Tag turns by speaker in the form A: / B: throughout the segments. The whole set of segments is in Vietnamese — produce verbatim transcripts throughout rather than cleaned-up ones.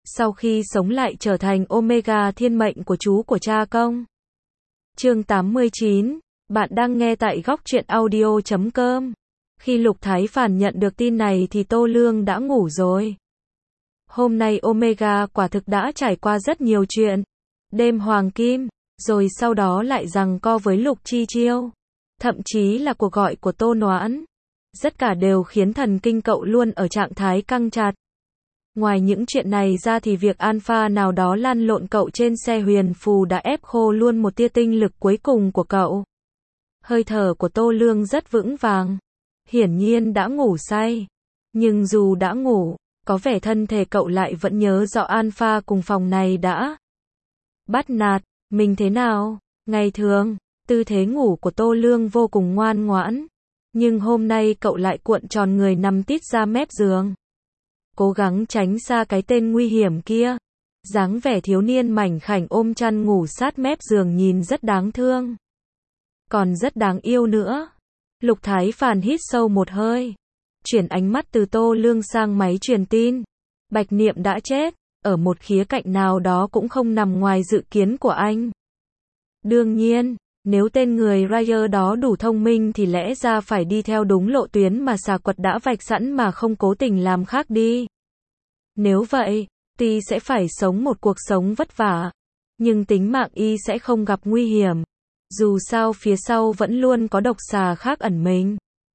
A: sau khi sống lại trở thành Omega thiên mệnh của chú của cha công. Chương tám mươi chín, bạn đang nghe tại góc truyện audio chấm com. Khi Lục Thái Phàn nhận được tin này thì Tô Lương đã ngủ rồi. Hôm nay Omega quả thực đã trải qua rất nhiều chuyện. Đêm hoàng kim, rồi sau đó lại giằng co với Lục Chi Chiêu. Thậm chí là cuộc gọi của Tô Noãn. Tất cả đều khiến thần kinh cậu luôn ở trạng thái căng chặt. Ngoài những chuyện này ra thì việc alpha nào đó lăn lộn cậu trên xe huyền phù đã ép khô luôn một tia tinh lực cuối cùng của cậu. Hơi thở của Tô Lương rất vững vàng. Hiển nhiên đã ngủ say. Nhưng dù đã ngủ, có vẻ thân thể cậu lại vẫn nhớ rõ alpha cùng phòng này đã bắt nạt mình thế nào. Ngày thường, tư thế ngủ của Tô Lương vô cùng ngoan ngoãn. Nhưng hôm nay cậu lại cuộn tròn người nằm tít ra mép giường. Cố gắng tránh xa cái tên nguy hiểm kia. Dáng vẻ thiếu niên mảnh khảnh ôm chăn ngủ sát mép giường nhìn rất đáng thương. Còn rất đáng yêu nữa. Lục Thái Phàn hít sâu một hơi. Chuyển ánh mắt từ Tô Lương sang máy truyền tin. Bạch Niệm đã chết. Ở một khía cạnh nào đó cũng không nằm ngoài dự kiến của anh. Đương nhiên, nếu tên người Ryer đó đủ thông minh thì lẽ ra phải đi theo đúng lộ tuyến mà xà quật đã vạch sẵn mà không cố tình làm khác đi. Nếu vậy, tuy sẽ phải sống một cuộc sống vất vả, nhưng tính mạng y sẽ không gặp nguy hiểm. Dù sao phía sau vẫn luôn có độc xà khác ẩn mình.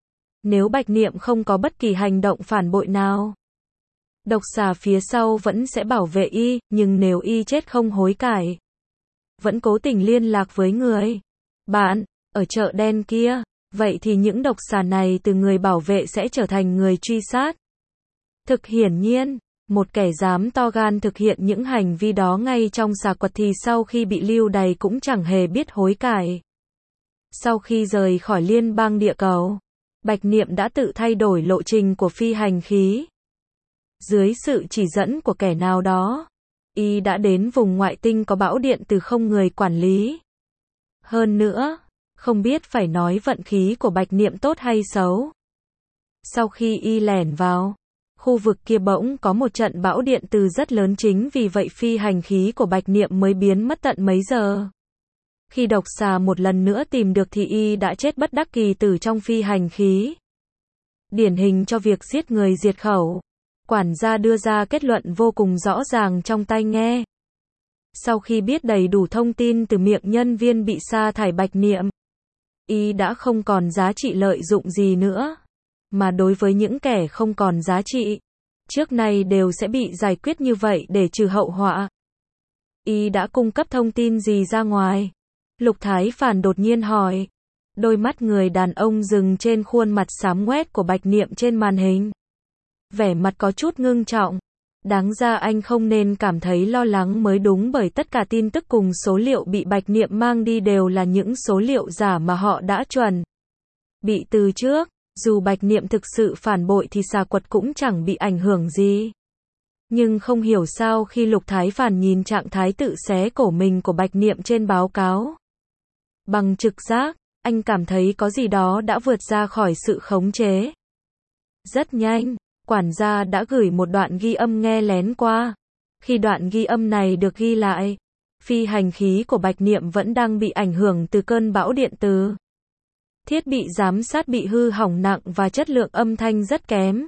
A: Nếu Bạch Niệm không có bất kỳ hành động phản bội nào, độc xà phía sau vẫn sẽ bảo vệ y, nhưng nếu y chết không hối cải, vẫn cố tình liên lạc với người bạn ở chợ đen kia, vậy thì những độc xà này từ người bảo vệ sẽ trở thành người truy sát. Thực hiển nhiên, một kẻ dám to gan thực hiện những hành vi đó ngay trong xà quật thì sau khi bị lưu đày cũng chẳng hề biết hối cải. Sau khi rời khỏi liên bang địa cầu, Bạch Niệm đã tự thay đổi lộ trình của phi hành khí. Dưới sự chỉ dẫn của kẻ nào đó, y đã đến vùng ngoại tinh có bão điện từ không người quản lý. Hơn nữa, không biết phải nói vận khí của Bạch Niệm tốt hay xấu. Sau khi y lẻn vào, khu vực kia bỗng có một trận bão điện từ rất lớn, chính vì vậy phi hành khí của Bạch Niệm mới biến mất tận mấy giờ. Khi độc xà một lần nữa tìm được thì y đã chết bất đắc kỳ tử trong phi hành khí. Điển hình cho việc giết người diệt khẩu. Quản gia đưa ra kết luận vô cùng rõ ràng trong tai nghe. Sau khi biết đầy đủ thông tin từ miệng nhân viên bị sa thải Bạch Niệm, y đã không còn giá trị lợi dụng gì nữa. Mà đối với những kẻ không còn giá trị, trước nay đều sẽ bị giải quyết như vậy để trừ hậu họa. Y đã cung cấp thông tin gì ra ngoài? Lục Thái Phàn đột nhiên hỏi. Đôi mắt người đàn ông dừng trên khuôn mặt xám ngoét của Bạch Niệm trên màn hình. Vẻ mặt có chút ngưng trọng. Đáng ra anh không nên cảm thấy lo lắng mới đúng, bởi tất cả tin tức cùng số liệu bị Bạch Niệm mang đi đều là những số liệu giả mà họ đã chuẩn bị từ trước. Dù Bạch Niệm thực sự phản bội thì xà quật cũng chẳng bị ảnh hưởng gì. Nhưng không hiểu sao khi Lục Thái Phàn nhìn trạng thái tự xé cổ mình của Bạch Niệm trên báo cáo, bằng trực giác, anh cảm thấy có gì đó đã vượt ra khỏi sự khống chế. Rất nhanh, quản gia đã gửi một đoạn ghi âm nghe lén qua. Khi đoạn ghi âm này được ghi lại, phi hành khí của Bạch Niệm vẫn đang bị ảnh hưởng từ cơn bão điện từ. Thiết bị giám sát bị hư hỏng nặng và chất lượng âm thanh rất kém.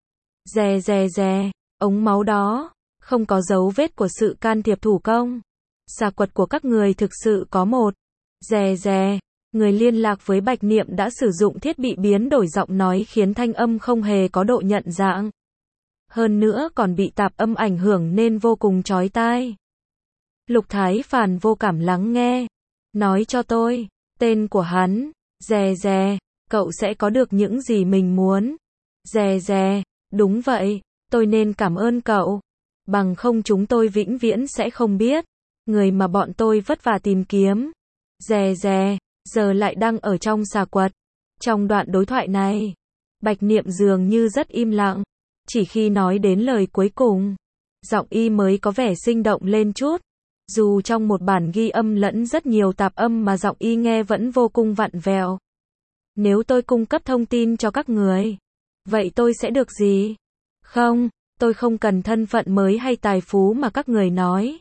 A: Rè rè rè, ống máu đó, không có dấu vết của sự can thiệp thủ công. Xà quật của các người thực sự có một. Rè rè, người liên lạc với Bạch Niệm đã sử dụng thiết bị biến đổi giọng nói khiến thanh âm không hề có độ nhận dạng. Hơn nữa còn bị tạp âm ảnh hưởng nên vô cùng chói tai. Lục Thái Phàn vô cảm lắng nghe. Nói cho tôi, tên của hắn. Rè rè, cậu sẽ có được những gì mình muốn. Rè rè, đúng vậy, tôi nên cảm ơn cậu. Bằng không chúng tôi vĩnh viễn sẽ không biết. Người mà bọn tôi vất vả tìm kiếm. Rè rè, giờ lại đang ở trong xà quật. Trong đoạn đối thoại này, Bạch Niệm dường như rất im lặng. Chỉ khi nói đến lời cuối cùng, giọng y mới có vẻ sinh động lên chút. Dù trong một bản ghi âm lẫn rất nhiều tạp âm mà giọng y nghe vẫn vô cùng vặn vẹo. Nếu tôi cung cấp thông tin cho các người, vậy tôi sẽ được gì? Không, Tôi không cần thân phận mới hay tài phú mà các người nói.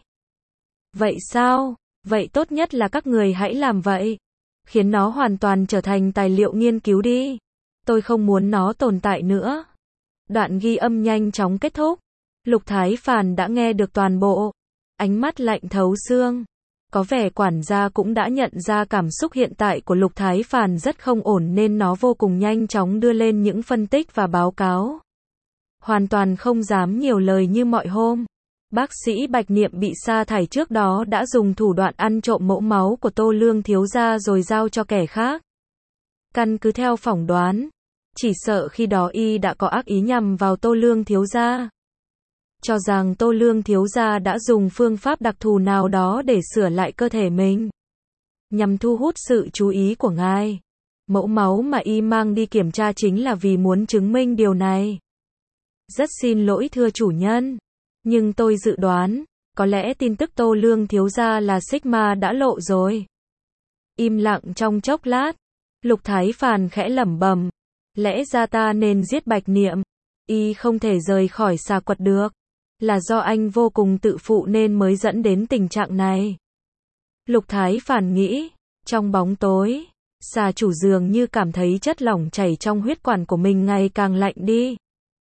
A: Vậy sao? Vậy tốt nhất là các người hãy làm vậy. Khiến nó hoàn toàn trở thành tài liệu nghiên cứu đi. Tôi không muốn nó tồn tại nữa. Đoạn ghi âm nhanh chóng kết thúc. Lục Thái Phàn đã nghe được toàn bộ. Ánh mắt lạnh thấu xương. Có vẻ quản gia cũng đã nhận ra cảm xúc hiện tại của Lục Thái Phàn rất không ổn nên nó vô cùng nhanh chóng đưa lên những phân tích và báo cáo. Hoàn toàn không dám nhiều lời như mọi hôm. Bác sĩ Bạch Niệm bị sa thải trước đó đã dùng thủ đoạn ăn trộm mẫu máu của Tô Lương thiếu gia rồi giao cho kẻ khác. Căn cứ theo phỏng đoán, chỉ sợ khi đó y đã có ác ý nhằm vào Tô Lương thiếu gia. Cho rằng Tô Lương thiếu gia đã dùng phương pháp đặc thù nào đó để sửa lại cơ thể mình, nhằm thu hút sự chú ý của ngài. Mẫu máu mà y mang đi kiểm tra chính là vì muốn chứng minh điều này. Rất xin lỗi thưa chủ nhân, nhưng tôi dự đoán, có lẽ tin tức Tô Lương thiếu gia là Sigma đã lộ rồi. Im lặng trong chốc lát, Lục Thái Phàn khẽ lẩm bẩm, lẽ ra ta nên giết Bạch Niệm, y không thể rời khỏi xà quật được, là do anh vô cùng tự phụ nên mới dẫn đến tình trạng này. Lục Thái Phàn nghĩ, trong bóng tối, xà chủ dường như cảm thấy chất lỏng chảy trong huyết quản của mình ngày càng lạnh đi.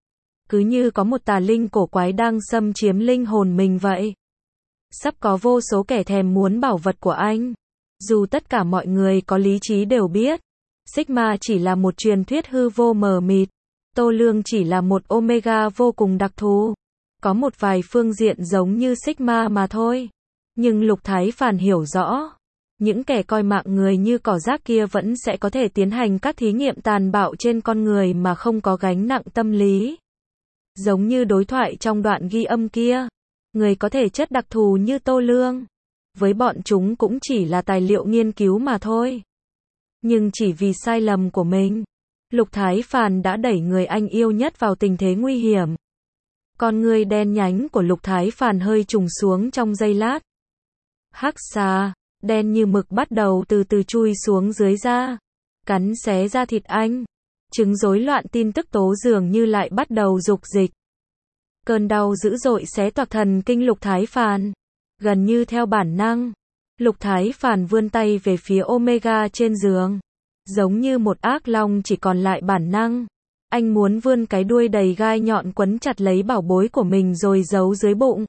A: Cứ như có một tà linh cổ quái đang xâm chiếm linh hồn mình vậy. Sắp có vô số kẻ thèm muốn bảo vật của anh. Dù tất cả mọi người có lý trí đều biết, Sigma chỉ là một truyền thuyết hư vô mờ mịt. Tô Lương chỉ là một Omega vô cùng đặc thù. Có một vài phương diện giống như Sigma mà thôi. Nhưng Lục Thái Phàn hiểu rõ, những kẻ coi mạng người như cỏ rác kia vẫn sẽ có thể tiến hành các thí nghiệm tàn bạo trên con người mà không có gánh nặng tâm lý. Giống như đối thoại trong đoạn ghi âm kia, người có thể chất đặc thù như Tô Lương, với bọn chúng cũng chỉ là tài liệu nghiên cứu mà thôi. Nhưng chỉ vì sai lầm của mình, Lục Thái Phàn đã đẩy người anh yêu nhất vào tình thế nguy hiểm. Con người đen nhánh của Lục Thái Phàn hơi trùng xuống trong giây lát. Hắc xà, đen như mực bắt đầu từ từ chui xuống dưới da, cắn xé da thịt anh. Chứng rối loạn tin tức tố dường như lại bắt đầu dục dịch. Cơn đau dữ dội xé toạc thần kinh Lục Thái Phàn. Gần như theo bản năng, Lục Thái Phàn vươn tay về phía Omega trên giường. Giống như một ác long chỉ còn lại bản năng. Anh muốn vươn cái đuôi đầy gai nhọn quấn chặt lấy bảo bối của mình rồi giấu dưới bụng.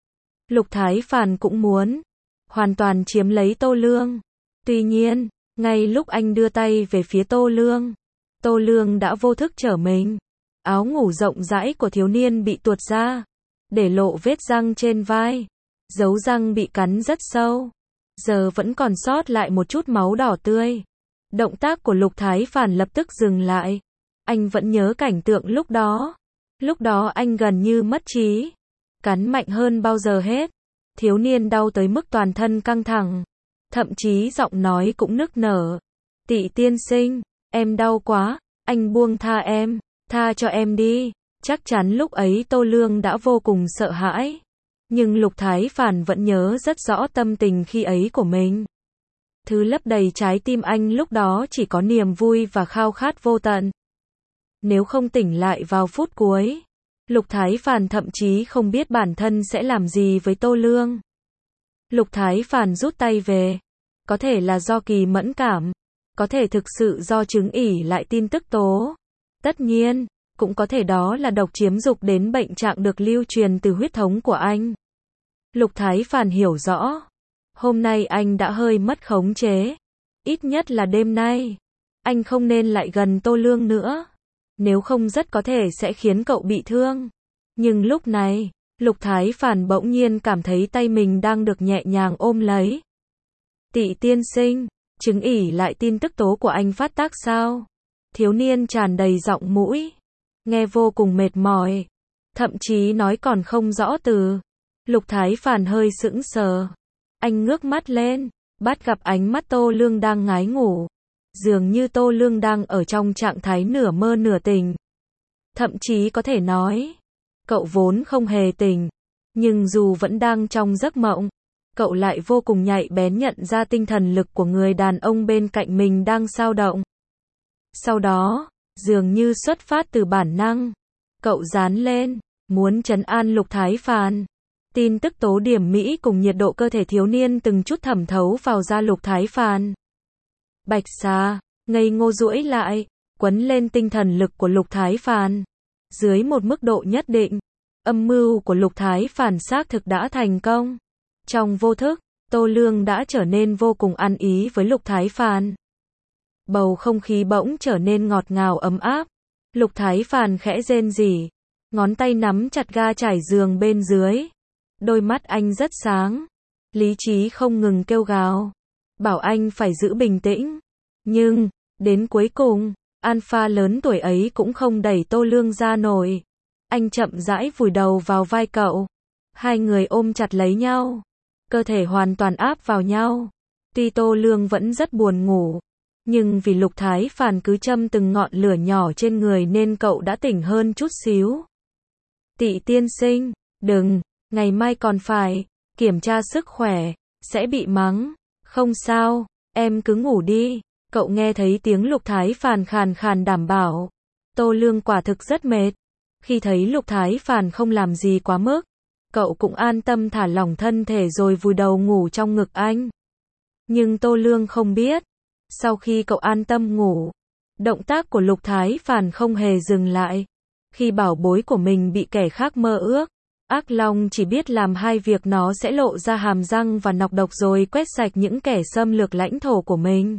A: Lục Thái Phàn cũng muốn hoàn toàn chiếm lấy Tô Lương. Tuy nhiên, ngay lúc anh đưa tay về phía Tô Lương, Tô Lương đã vô thức trở mình. Áo ngủ rộng rãi của thiếu niên bị tuột ra, để lộ vết răng trên vai. Dấu răng bị cắn rất sâu. Giờ vẫn còn sót lại một chút máu đỏ tươi. Động tác của Lục Thái Phàn lập tức dừng lại. Anh vẫn nhớ cảnh tượng lúc đó. Lúc đó anh gần như mất trí. Cắn mạnh hơn bao giờ hết. Thiếu niên đau tới mức toàn thân căng thẳng. Thậm chí giọng nói cũng nức nở. Tị tiên sinh, em đau quá, anh buông tha em, tha cho em đi. Chắc chắn lúc ấy Tô Lương đã vô cùng sợ hãi. Nhưng Lục Thái Phàn vẫn nhớ rất rõ tâm tình khi ấy của mình. Thứ lấp đầy trái tim anh lúc đó chỉ có niềm vui và khao khát vô tận. Nếu không tỉnh lại vào phút cuối, Lục Thái Phàn thậm chí không biết bản thân sẽ làm gì với Tô Lương. Lục Thái Phàn rút tay về. Có thể là do kỳ mẫn cảm. Có thể thực sự do chứng ỉ lại tin tức tố. Tất nhiên, cũng có thể đó là độc chiếm dục đến bệnh trạng được lưu truyền từ huyết thống của anh. Lục Thái Phàn hiểu rõ. Hôm nay anh đã hơi mất khống chế. Ít nhất là đêm nay. Anh không nên lại gần Tô Lương nữa. Nếu không rất có thể sẽ khiến cậu bị thương. Nhưng lúc này, Lục Thái Phàn bỗng nhiên cảm thấy tay mình đang được nhẹ nhàng ôm lấy. Tị tiên sinh, chứng ỉ lại tin tức tố của anh phát tác sao? Thiếu niên tràn đầy giọng mũi. Nghe vô cùng mệt mỏi. Thậm chí nói còn không rõ từ. Lục Thái Phàn hơi sững sờ. Anh ngước mắt lên, bắt gặp ánh mắt Tô Lương đang ngái ngủ. Dường như Tô Lương đang ở trong trạng thái nửa mơ nửa tỉnh. Thậm chí có thể nói, cậu vốn không hề tỉnh. Nhưng dù vẫn đang trong giấc mộng, cậu lại vô cùng nhạy bén nhận ra tinh thần lực của người đàn ông bên cạnh mình đang dao động. Sau đó, dường như xuất phát từ bản năng, cậu dán lên Muốn trấn an Lục Thái Phàn. Tin tức tố điểm mỹ cùng nhiệt độ cơ thể thiếu niên từng chút thẩm thấu vào da Lục Thái Phàn. Bạch Xà, ngây ngô duỗi lại, quấn lên tinh thần lực của Lục Thái Phàn. Dưới một mức độ nhất định, âm mưu của Lục Thái Phàn xác thực đã thành công. Trong vô thức, Tô Lương đã trở nên vô cùng ăn ý với Lục Thái Phàn. Bầu không khí bỗng trở nên ngọt ngào ấm áp. Lục Thái Phàn khẽ rên rỉ, ngón tay nắm chặt ga trải giường bên dưới. Đôi mắt anh rất sáng, lý trí không ngừng kêu gào, bảo anh phải giữ bình tĩnh. Nhưng, đến cuối cùng, alpha lớn tuổi ấy cũng không đẩy Tô Lương ra nổi. Anh chậm rãi vùi đầu vào vai cậu. Hai người ôm chặt lấy nhau, cơ thể hoàn toàn áp vào nhau. Tuy Tô Lương vẫn rất buồn ngủ, nhưng vì Lục Thái Phàn cứ châm từng ngọn lửa nhỏ trên người nên cậu đã tỉnh hơn chút xíu. Tị tiên sinh, đừng, ngày mai còn phải kiểm tra sức khỏe, sẽ bị mắng. Không sao, em cứ ngủ đi. Cậu nghe thấy tiếng Lục Thái Phàn khàn khàn đảm bảo. Tô Lương quả thực rất mệt. Khi thấy Lục Thái Phàn không làm gì quá mức, cậu cũng an tâm thả lỏng thân thể rồi vùi đầu ngủ trong ngực anh. Nhưng Tô Lương không biết, sau khi cậu an tâm ngủ, động tác của Lục Thái Phàn không hề dừng lại. Khi bảo bối của mình bị kẻ khác mơ ước, ác long chỉ biết làm hai việc, nó sẽ lộ ra hàm răng và nọc độc rồi quét sạch những kẻ xâm lược lãnh thổ của mình.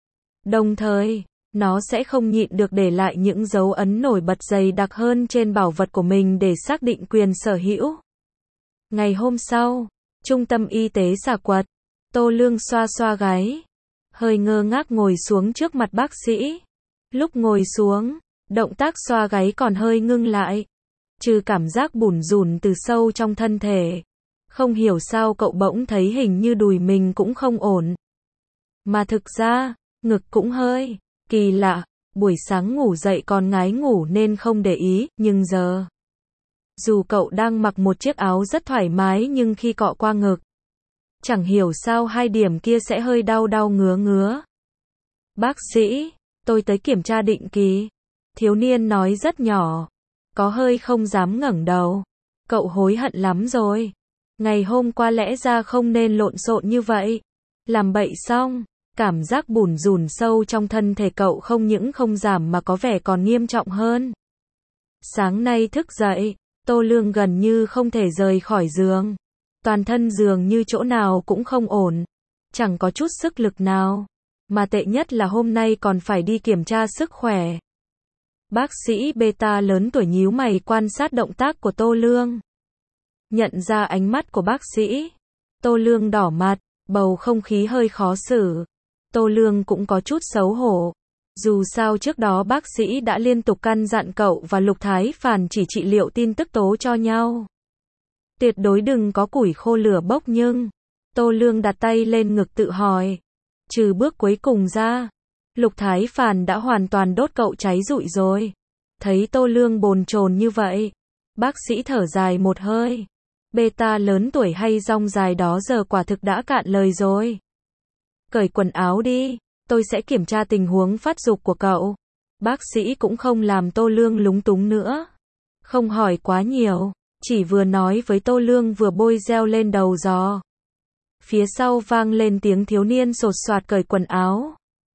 A: Đồng thời, nó sẽ không nhịn được để lại những dấu ấn nổi bật dày đặc hơn trên bảo vật của mình để xác định quyền sở hữu. Ngày hôm sau, trung tâm y tế Xà Quật, Tô Lương xoa xoa gáy, hơi ngơ ngác ngồi xuống trước mặt bác sĩ. Lúc ngồi xuống, động tác xoa gáy còn hơi ngưng lại, trừ cảm giác bủn rủn từ sâu trong thân thể. Không hiểu sao cậu bỗng thấy hình như đùi mình cũng không ổn. Mà thực ra, ngực cũng hơi kỳ lạ. Buổi sáng ngủ dậy còn ngái ngủ nên không để ý, nhưng giờ, dù cậu đang mặc một chiếc áo rất thoải mái nhưng khi cọ qua ngực, chẳng hiểu sao hai điểm kia sẽ hơi đau đau ngứa ngứa. Bác sĩ, tôi tới kiểm tra định kỳ. Thiếu niên nói rất nhỏ, có hơi không dám ngẩng đầu. Cậu hối hận lắm rồi. Ngày hôm qua lẽ ra không nên lộn xộn như vậy. Làm bậy xong, cảm giác bủn rủn sâu trong thân thể cậu không những không giảm mà có vẻ còn nghiêm trọng hơn. Sáng nay thức dậy, Tô Lương gần như không thể rời khỏi giường. Toàn thân giường như chỗ nào cũng không ổn, chẳng có chút sức lực nào. Mà tệ nhất là hôm nay còn phải đi kiểm tra sức khỏe. Bác sĩ Beta lớn tuổi nhíu mày quan sát động tác của Tô Lương. Nhận ra ánh mắt của bác sĩ, Tô Lương đỏ mặt, bầu không khí hơi khó xử. Tô Lương cũng có chút xấu hổ. Dù sao trước đó bác sĩ đã liên tục căn dặn cậu và Lục Thái Phàn chỉ trị liệu tin tức tố cho nhau. Tuyệt đối đừng có củi khô lửa bốc, nhưng Tô Lương đặt tay lên ngực tự hỏi. Trừ bước cuối cùng ra, Lục Thái Phàn đã hoàn toàn đốt cậu cháy rụi rồi. Thấy Tô Lương bồn chồn như vậy, bác sĩ thở dài một hơi. Beta lớn tuổi hay rong dài đó giờ quả thực đã cạn lời rồi. Cởi quần áo đi, tôi sẽ kiểm tra tình huống phát dục của cậu. Bác sĩ cũng không làm Tô Lương lúng túng nữa. Không hỏi quá nhiều, chỉ vừa nói với Tô Lương vừa bôi gel lên đầu giò. Phía sau vang lên tiếng thiếu niên sột soạt cởi quần áo.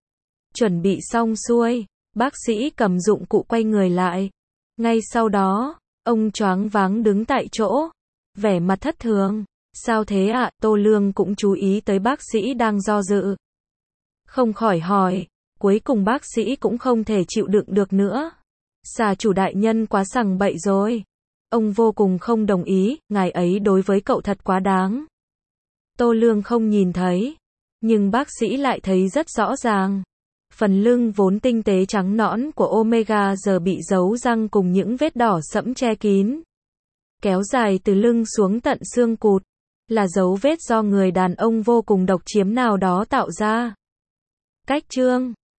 A: Chuẩn bị xong xuôi, bác sĩ cầm dụng cụ quay người lại. Ngay sau đó, ông choáng váng đứng tại chỗ, vẻ mặt thất thường. Sao thế ạ? À? Tô Lương cũng chú ý tới bác sĩ đang do dự. Không khỏi hỏi, cuối cùng bác sĩ cũng không thể chịu đựng được nữa. Xà chủ đại nhân quá sằng bậy rồi. Ông vô cùng không đồng ý, ngài ấy đối với cậu thật quá đáng. Tô Lương không nhìn thấy, nhưng bác sĩ lại thấy rất rõ ràng. Phần lưng vốn tinh tế trắng nõn của Omega giờ bị dấu răng cùng những vết đỏ sẫm che kín. Kéo dài từ lưng xuống tận xương cụt, là dấu vết do người đàn ông vô cùng độc chiếm nào đó tạo ra. Cách chương